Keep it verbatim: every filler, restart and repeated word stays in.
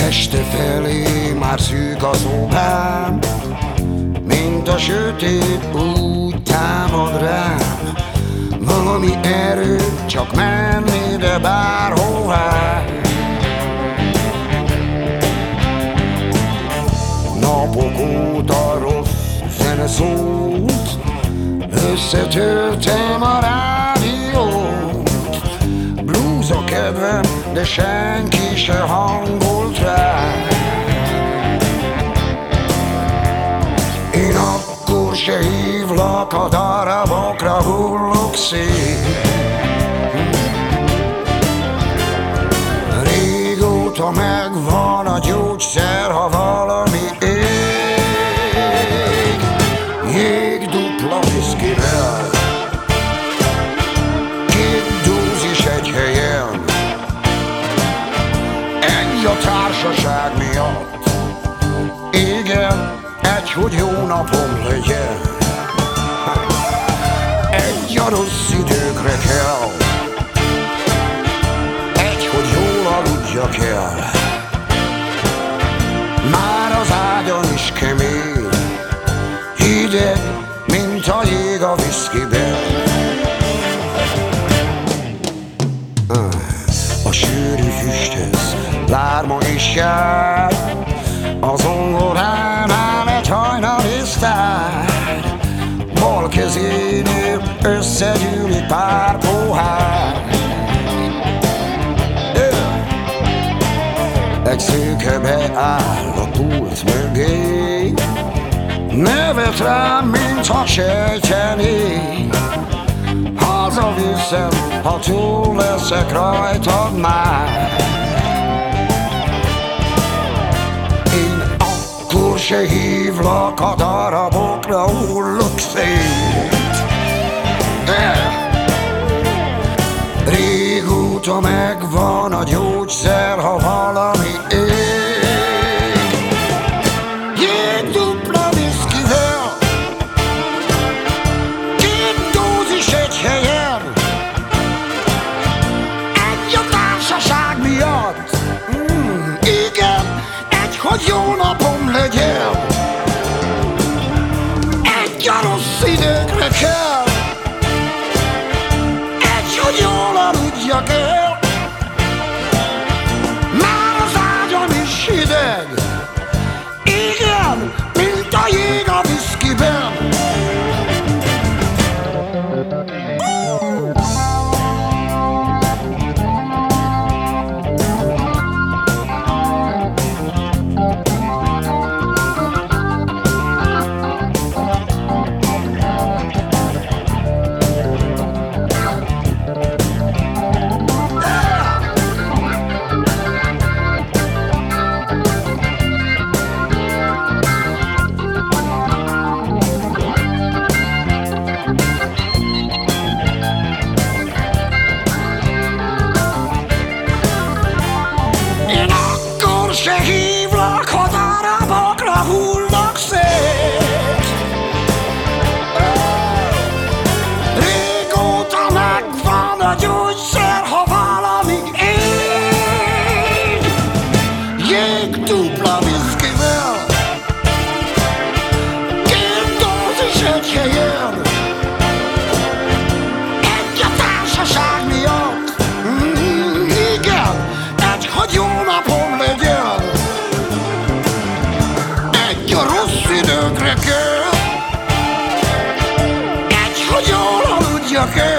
Este felé már szűk a szobám, mint a sötét úgy támad rám. Valami erő, csak menni, de bárhová. Napok óta rossz zene szólt, összetörtem a rádiót. Blues a kedvem, de senki se hangolt rá. Én akkor se hívlak, a darabokra hullok szét. Régóta megvan a gyógyszer, ha valami ég. Jég dupla viszkivel, két dózis egy helyen. Egy a társaság miatt, igen, egy, hogy jó napom legyen. Egy a rossz időkre kell, egy, hogy jól aludjak el. Már az ágyon is kemény, hideg, mint a jég a viszkiben. A sűrű füsthez lárma is jár, a zongoránál egy hajnali sztár. Bal kezénél összegyűlik pár pohár. Egy szőke beáll a pult mögé, nevet rám, mintha sejtené. Hazaviszem, ha túl leszek rajtad már. Én akkor se hívlak, a darabokra hullok szét. Régóta megvan a gyógyszer, ha valami ég. Jég dupla viszkivel, két dózis egy helyen. Egy a társaság miatt, mm, igen, egy, hogy jó napom legyen. Egy a rossz időkre kell, egy, hogy jól aludjak el. Már az ágyam is hideg, igen, mint a jég a viszkiben. Se hívlak, ha darabokra hullnak szét. Régóta megvan a gyógyszer, ha valami ég. Jég dupla viszkivel, két dózis egy helyen. Egy a társaság miatt, mm, igen, egy, hogy jó napom legyen. A rossz időkre kell, egy, hogy jól aludjak el.